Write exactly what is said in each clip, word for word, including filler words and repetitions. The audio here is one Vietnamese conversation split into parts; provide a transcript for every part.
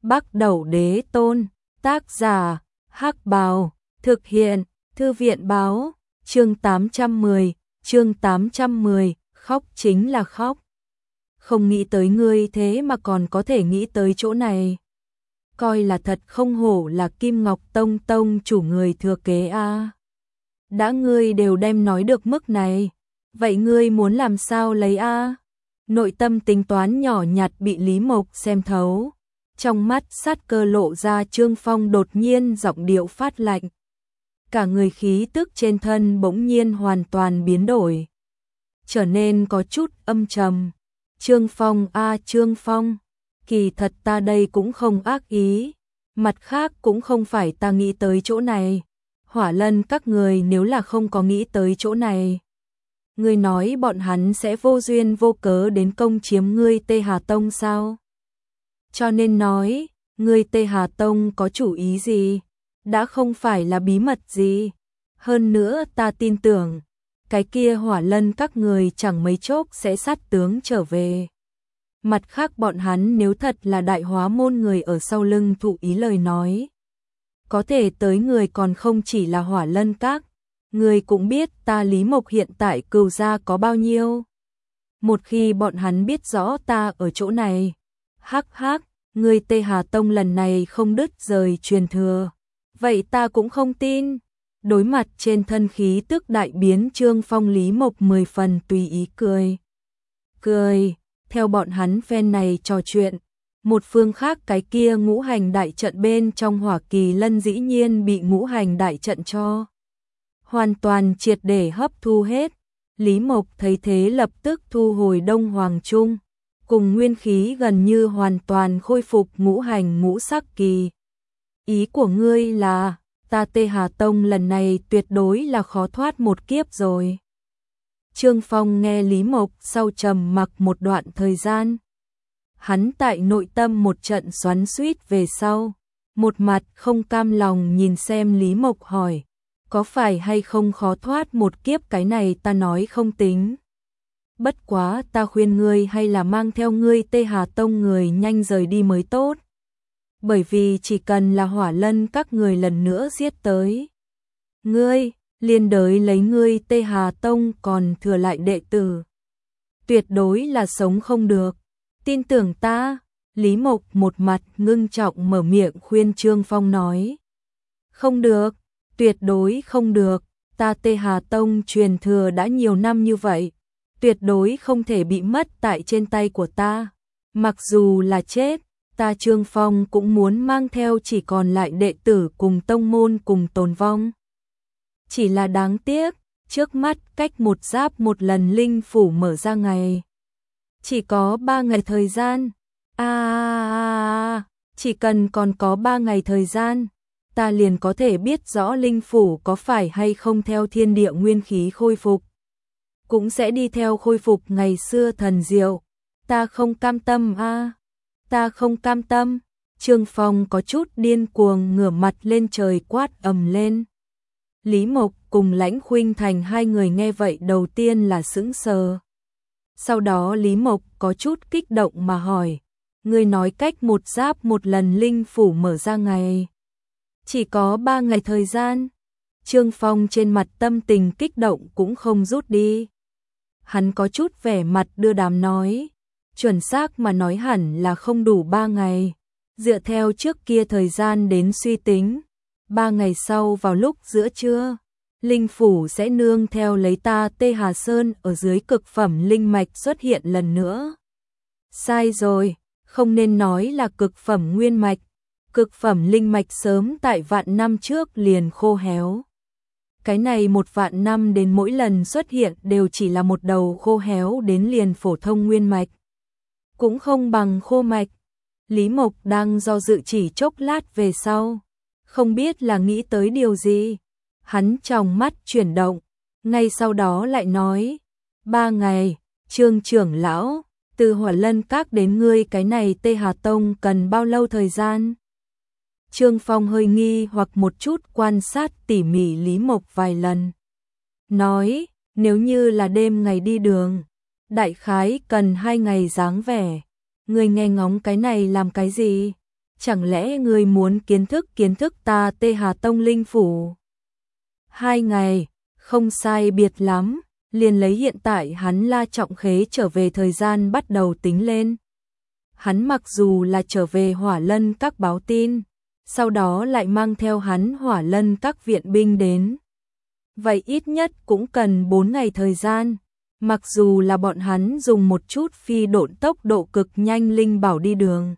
Bắc Đẩu Đế Tôn, tác giả, Hắc Bào, thực hiện, Thư viện báo, chương tám trăm mười, chương tám trăm mười, khóc chính là khóc. Không nghĩ tới ngươi thế mà còn có thể nghĩ tới chỗ này. Coi là thật không hổ là Kim Ngọc Tông tông chủ người thừa kế a. Đã ngươi đều đem nói được mức này, vậy ngươi muốn làm sao lấy a? Nội tâm tính toán nhỏ nhặt bị Lý Mộc xem thấu. Trong mắt sát cơ lộ ra, Trương Phong đột nhiên giọng điệu phát lạnh. Cả người khí tức trên thân bỗng nhiên hoàn toàn biến đổi, trở nên có chút âm trầm. Trương Phong a à, Trương Phong, kỳ thật ta đây cũng không ác ý, mặt khác cũng không phải ta nghĩ tới chỗ này. Hỏa Lân các người nếu là không có nghĩ tới chỗ này, ngươi nói bọn hắn sẽ vô duyên vô cớ đến công chiếm ngươi Tê Hà Tông sao? Cho nên nói, ngươi Tê Hà Tông có chủ ý gì? Đã không phải là bí mật gì. Hơn nữa ta tin tưởng, cái kia Hỏa Lân các người chẳng mấy chốc sẽ sát tướng trở về. Mặt khác bọn hắn nếu thật là Đại Hóa môn người ở sau lưng thụ ý lời nói, có thể tới người còn không chỉ là Hỏa Lân các. Người cũng biết ta Lý Mộc hiện tại cừu gia có bao nhiêu. Một khi bọn hắn biết rõ ta ở chỗ này, hắc hắc, người Tê Hà Tông lần này không đứt rời truyền thừa, vậy ta cũng không tin. Đối mặt trên thân khí tức đại biến, Trương Phong Lý Mộc mười phần tùy ý cười. Cười, theo bọn hắn phen này trò chuyện, một phương khác cái kia ngũ hành đại trận bên trong Hỏa Kỳ Lân dĩ nhiên bị ngũ hành đại trận cho hoàn toàn triệt để hấp thu hết. Lý Mộc thấy thế lập tức thu hồi Đông Hoàng Trung, cùng nguyên khí gần như hoàn toàn khôi phục ngũ hành ngũ sắc kỳ. Ý của ngươi là, ta Tê Hà Tông lần này tuyệt đối là khó thoát một kiếp rồi. Trương Phong nghe Lý Mộc sau trầm mặc một đoạn thời gian. Hắn tại nội tâm một trận xoắn xuýt về sau, một mặt không cam lòng nhìn xem Lý Mộc hỏi, có phải hay không khó thoát một kiếp cái này ta nói không tính. Bất quá ta khuyên ngươi hay là mang theo ngươi Tê Hà Tông người nhanh rời đi mới tốt. Bởi vì chỉ cần là Hỏa Lân các người lần nữa giết tới ngươi, liên đới lấy ngươi Tê Hà Tông còn thừa lại đệ tử, tuyệt đối là sống không được. Tin tưởng ta. Lý Mộc một mặt ngưng trọng mở miệng khuyên Trương Phong nói. Không được, tuyệt đối không được, ta Tê Hà Tông truyền thừa đã nhiều năm như vậy, tuyệt đối không thể bị mất tại trên tay của ta. Mặc dù là chết, ta Trương Phong cũng muốn mang theo chỉ còn lại đệ tử cùng tông môn cùng tồn vong. Chỉ là đáng tiếc, trước mắt cách một giáp một lần linh phủ mở ra ngày, chỉ có ba ngày thời gian. À, à, à, chỉ cần còn có ba ngày thời gian, ta liền có thể biết rõ linh phủ có phải hay không theo thiên địa nguyên khí khôi phục, cũng sẽ đi theo khôi phục ngày xưa thần diệu. Ta không cam tâm a, à, ta không cam tâm. Trương Phong có chút điên cuồng ngửa mặt lên trời quát ầm lên. Lý Mộc cùng Lãnh Khuynh Thành hai người nghe vậy đầu tiên là sững sờ. Sau đó Lý Mộc có chút kích động mà hỏi, ngươi nói cách một giáp một lần linh phủ mở ra ngày, chỉ có ba ngày thời gian. Trương Phong trên mặt tâm tình kích động cũng không rút đi. Hắn có chút vẻ mặt đưa đám nói, chuẩn xác mà nói hẳn là không đủ ba ngày. Dựa theo trước kia thời gian đến suy tính, ba ngày sau vào lúc giữa trưa, linh phủ sẽ nương theo lấy ta Tê Hà Sơn ở dưới cực phẩm linh mạch xuất hiện lần nữa. Sai rồi, không nên nói là cực phẩm nguyên mạch. Cực phẩm linh mạch sớm tại vạn năm trước liền khô héo. Cái này một vạn năm đến mỗi lần xuất hiện đều chỉ là một đầu khô héo đến liền phổ thông nguyên mạch, cũng không bằng khô mạch. Lý Mộc đang do dự chỉ chốc lát về sau, không biết là nghĩ tới điều gì, hắn trong mắt chuyển động, ngay sau đó lại nói, ba ngày, Trương trưởng lão, từ Hỏa Lân các đến ngươi cái này Tê Hà Tông cần bao lâu thời gian? Trương Phong hơi nghi hoặc một chút quan sát tỉ mỉ Lý Mộc vài lần. Nói, nếu như là đêm ngày đi đường, đại khái cần hai ngày dáng vẻ. Ngươi nghe ngóng cái này làm cái gì? chẳng lẽ ngươi muốn kiến thức kiến thức ta Tê Hà Tông linh phủ? Hai ngày, không sai biệt lắm, liền lấy hiện tại hắn La Trọng Khế trở về thời gian bắt đầu tính lên. Hắn mặc dù là trở về Hỏa Lân các báo tin, sau đó lại mang theo hắn Hỏa Lân các viện binh đến. Vậy ít nhất cũng cần bốn ngày thời gian, mặc dù là bọn hắn dùng một chút phi độn tốc độ cực nhanh linh bảo đi đường.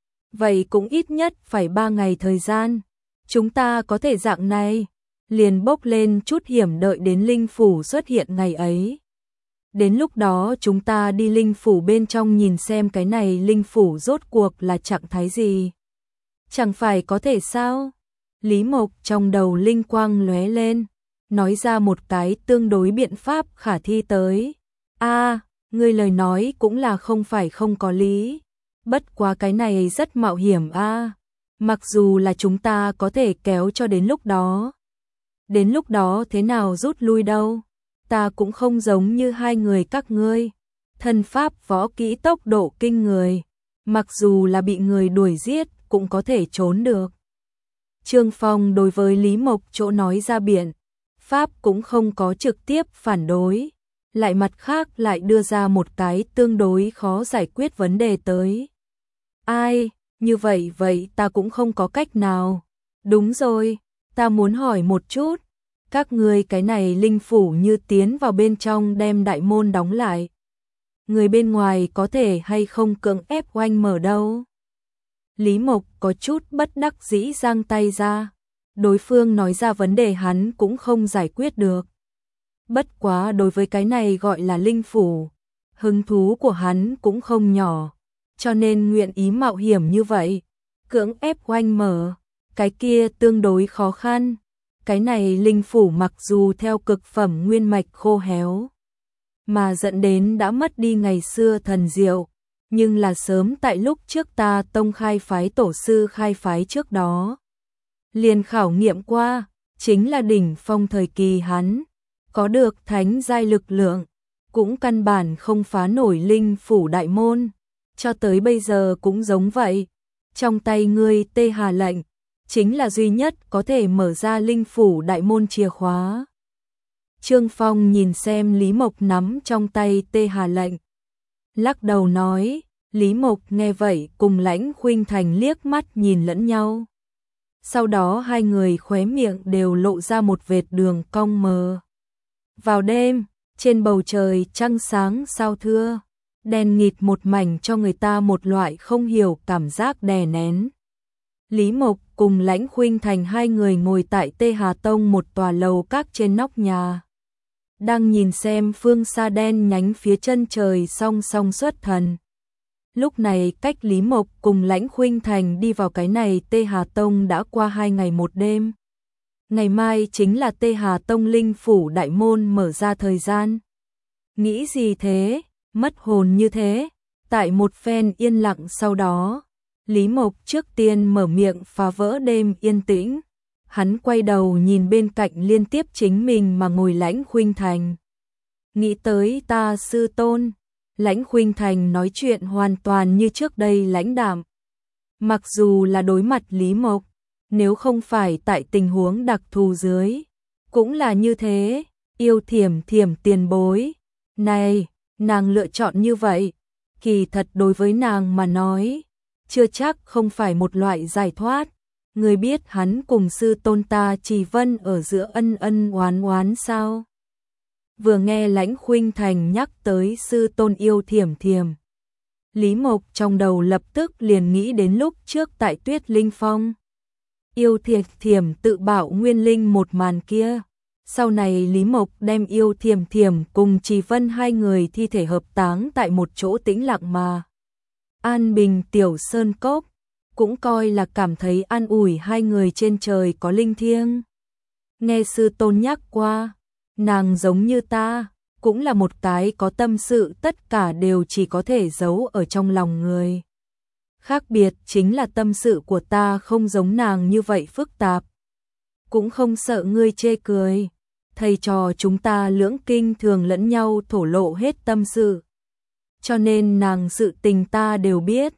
Vậy cũng ít nhất phải ba ngày thời gian, chúng ta có thể dạng này, liền bốc lên chút hiểm đợi đến linh phủ xuất hiện ngày ấy. Đến lúc đó chúng ta đi linh phủ bên trong nhìn xem cái này linh phủ rốt cuộc là trạng thái gì. Chẳng phải có thể sao? Lý Mộc trong đầu linh quang lóe lên, nói ra một cái tương đối biện pháp khả thi tới. A, à, ngươi lời nói cũng là không phải không có lý. Bất quá cái này rất mạo hiểm a. À. Mặc dù là chúng ta có thể kéo cho đến lúc đó. Đến lúc đó thế nào rút lui đâu? Ta cũng không giống như hai người các ngươi. Thân pháp võ kỹ tốc độ kinh người. Mặc dù là bị người đuổi giết cũng có thể trốn được. Trương Phong đối với Lý Mộc chỗ nói ra biện pháp cũng không có trực tiếp phản đối. Lại mặt khác lại đưa ra một cái tương đối khó giải quyết vấn đề tới. Ai, như vậy vậy ta cũng không có cách nào. Đúng rồi, ta muốn hỏi một chút. Các ngươi cái này linh phủ như tiến vào bên trong đem đại môn đóng lại. Người bên ngoài có thể hay không cưỡng ép oanh mở đâu. Lý Mộc có chút bất đắc dĩ giang tay ra. Đối phương nói ra vấn đề hắn cũng không giải quyết được. Bất quá đối với cái này gọi là linh phủ, hứng thú của hắn cũng không nhỏ, cho nên nguyện ý mạo hiểm như vậy, cưỡng ép oanh mở, cái kia tương đối khó khăn. Cái này linh phủ mặc dù theo cực phẩm nguyên mạch khô héo, mà dẫn đến đã mất đi ngày xưa thần diệu, nhưng là sớm tại lúc trước ta tông khai phái tổ sư khai phái trước đó. Liền khảo nghiệm qua, chính là đỉnh phong thời kỳ hắn, có được thánh giai lực lượng, cũng căn bản không phá nổi linh phủ đại môn, cho tới bây giờ cũng giống vậy. Trong tay ngươi Tê Hà lệnh, chính là duy nhất có thể mở ra linh phủ đại môn chìa khóa. Trương Phong nhìn xem Lý Mộc nắm trong tay Tê Hà lệnh, lắc đầu nói. Lý Mộc nghe vậy cùng Lãnh Khuynh Thành liếc mắt nhìn lẫn nhau. Sau đó hai người khóe miệng đều lộ ra một vệt đường cong mờ. Vào đêm, trên bầu trời trăng sáng sao thưa, đen nghịt một mảnh cho người ta một loại không hiểu cảm giác đè nén. Lý Mộc cùng Lãnh Khuynh Thành hai người ngồi tại Tê Hà Tông một tòa lầu các trên nóc nhà. Đang nhìn xem phương xa đen nhánh phía chân trời song song xuất thần. Lúc này cách Lý Mộc cùng Lãnh Khuynh Thành đi vào cái này Tê Hà Tông đã qua hai ngày một đêm. Ngày mai chính là Tê Hà Tông linh phủ đại môn mở ra thời gian. Nghĩ gì thế, mất hồn như thế. Tại một phen yên lặng sau đó, Lý Mộc trước tiên mở miệng phá vỡ đêm yên tĩnh. Hắn quay đầu nhìn bên cạnh liên tiếp chính mình mà ngồi Lãnh Khuynh Thành. Nghĩ tới ta sư tôn. Lãnh Khuynh Thành nói chuyện hoàn toàn như trước đây lãnh đạm. Mặc dù là đối mặt Lý Mộc, nếu không phải tại tình huống đặc thù dưới, cũng là như thế. Yêu Thiểm Thiểm tiền bối. Này, nàng lựa chọn như vậy, kỳ thật đối với nàng mà nói, chưa chắc không phải một loại giải thoát. Người biết hắn cùng sư tôn ta Trì Vân ở giữa ân ân oán oán sao? Vừa nghe Lãnh Khuynh Thành nhắc tới sư tôn Yêu Thiểm Thiểm, Lý Mộc trong đầu lập tức liền nghĩ đến lúc trước tại Tuyết Linh Phong. Yêu Thiểm Thiểm tự bạo nguyên linh một màn kia. Sau này Lý Mộc đem Yêu Thiểm Thiểm cùng Trì Vân hai người thi thể hợp táng tại một chỗ tĩnh lặng mà an bình tiểu sơn cốc, cũng coi là cảm thấy an ủi hai người trên trời có linh thiêng. Nghe sư tôn nhắc qua, nàng giống như ta, cũng là một cái có tâm sự tất cả đều chỉ có thể giấu ở trong lòng người. Khác biệt chính là tâm sự của ta không giống nàng như vậy phức tạp. Cũng không sợ ngươi chê cười. Thầy trò chúng ta lưỡng kinh thường lẫn nhau thổ lộ hết tâm sự. Cho nên nàng sự tình ta đều biết.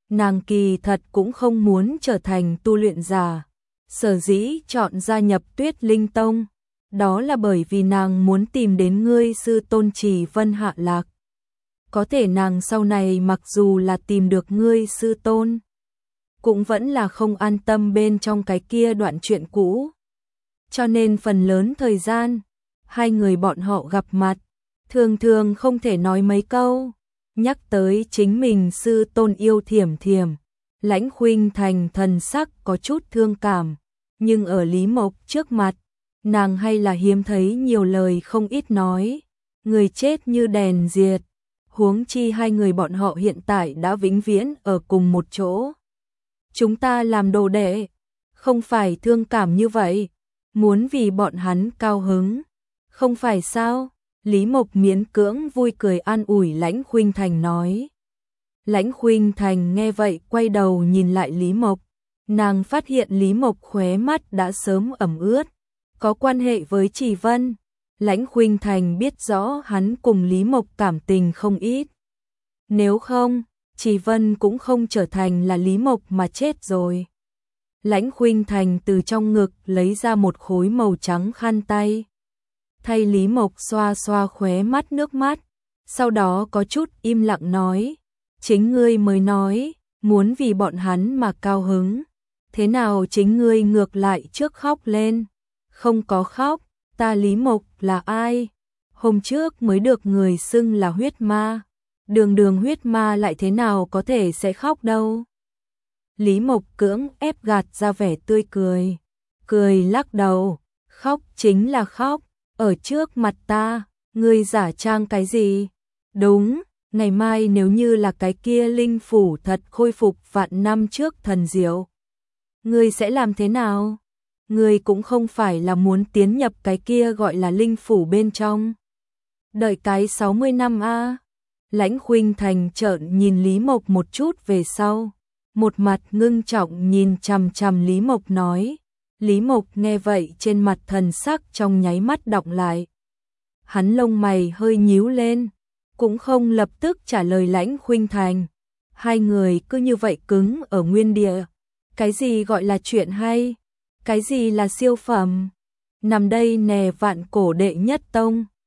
nàng kỳ thật cũng không muốn trở thành tu luyện giả. Sở dĩ chọn gia nhập Tuyết Linh Tông, đó là bởi vì nàng muốn tìm đến ngươi sư tôn Trì Vân hạ lạc. Có thể nàng sau này mặc dù là tìm được ngươi sư tôn, cũng vẫn là không an tâm bên trong cái kia đoạn chuyện cũ. Cho nên phần lớn thời gian, hai người bọn họ gặp mặt, thường thường không thể nói mấy câu. Nhắc tới chính mình sư tôn yêu Thiểm Thiểm, Lãnh Khuynh Thành thần sắc có chút thương cảm, nhưng ở Lý Mộc trước mặt, nàng hay là hiếm thấy nhiều lời không ít nói, người chết như đèn diệt, huống chi hai người bọn họ hiện tại đã vĩnh viễn ở cùng một chỗ. Chúng ta làm đồ đệ, không phải thương cảm như vậy, muốn vì bọn hắn cao hứng, không phải sao? Lý Mộc miễn cưỡng vui cười an ủi Lãnh Khuynh Thành nói. Lãnh Khuynh Thành nghe vậy quay đầu nhìn lại Lý Mộc, nàng phát hiện Lý Mộc khóe mắt đã sớm ẩm ướt, có quan hệ với Trì Vân. Lãnh Khuynh Thành biết rõ hắn cùng Lý Mộc cảm tình không ít. Nếu không, Trì Vân cũng không trở thành là Lý Mộc mà chết rồi. Lãnh Khuynh Thành từ trong ngực lấy ra một khối màu trắng khăn tay, thay Lý Mộc xoa xoa khóe mắt nước mắt, sau đó có chút im lặng nói, chính ngươi mới nói, muốn vì bọn hắn mà cao hứng, thế nào chính ngươi ngược lại trước khóc lên? Không có khóc, ta Lý Mộc là ai? Hôm trước mới được người xưng là huyết ma, đường đường huyết ma lại thế nào có thể sẽ khóc đâu? Lý Mộc cưỡng ép gạt ra vẻ tươi cười, cười lắc đầu, khóc chính là khóc, ở trước mặt ta, ngươi giả trang cái gì? Đúng, ngày mai nếu như là cái kia linh phủ thật khôi phục vạn năm trước thần diệu, ngươi sẽ làm thế nào? Ngươi cũng không phải là muốn tiến nhập cái kia gọi là linh phủ bên trong. Đợi cái sáu mươi năm a. Lãnh Khuynh Thành trợn nhìn Lý Mộc một chút về sau, một mặt ngưng trọng nhìn chằm chằm Lý Mộc nói. Lý Mộc nghe vậy trên mặt thần sắc trong nháy mắt đọng lại. Hắn lông mày hơi nhíu lên, cũng không lập tức trả lời Lãnh Khuynh Thành. Hai người cứ như vậy cứng ở nguyên địa. Cái gì gọi là chuyện hay? Cái gì là siêu phẩm? Nằm đây nè vạn cổ đệ nhất tông,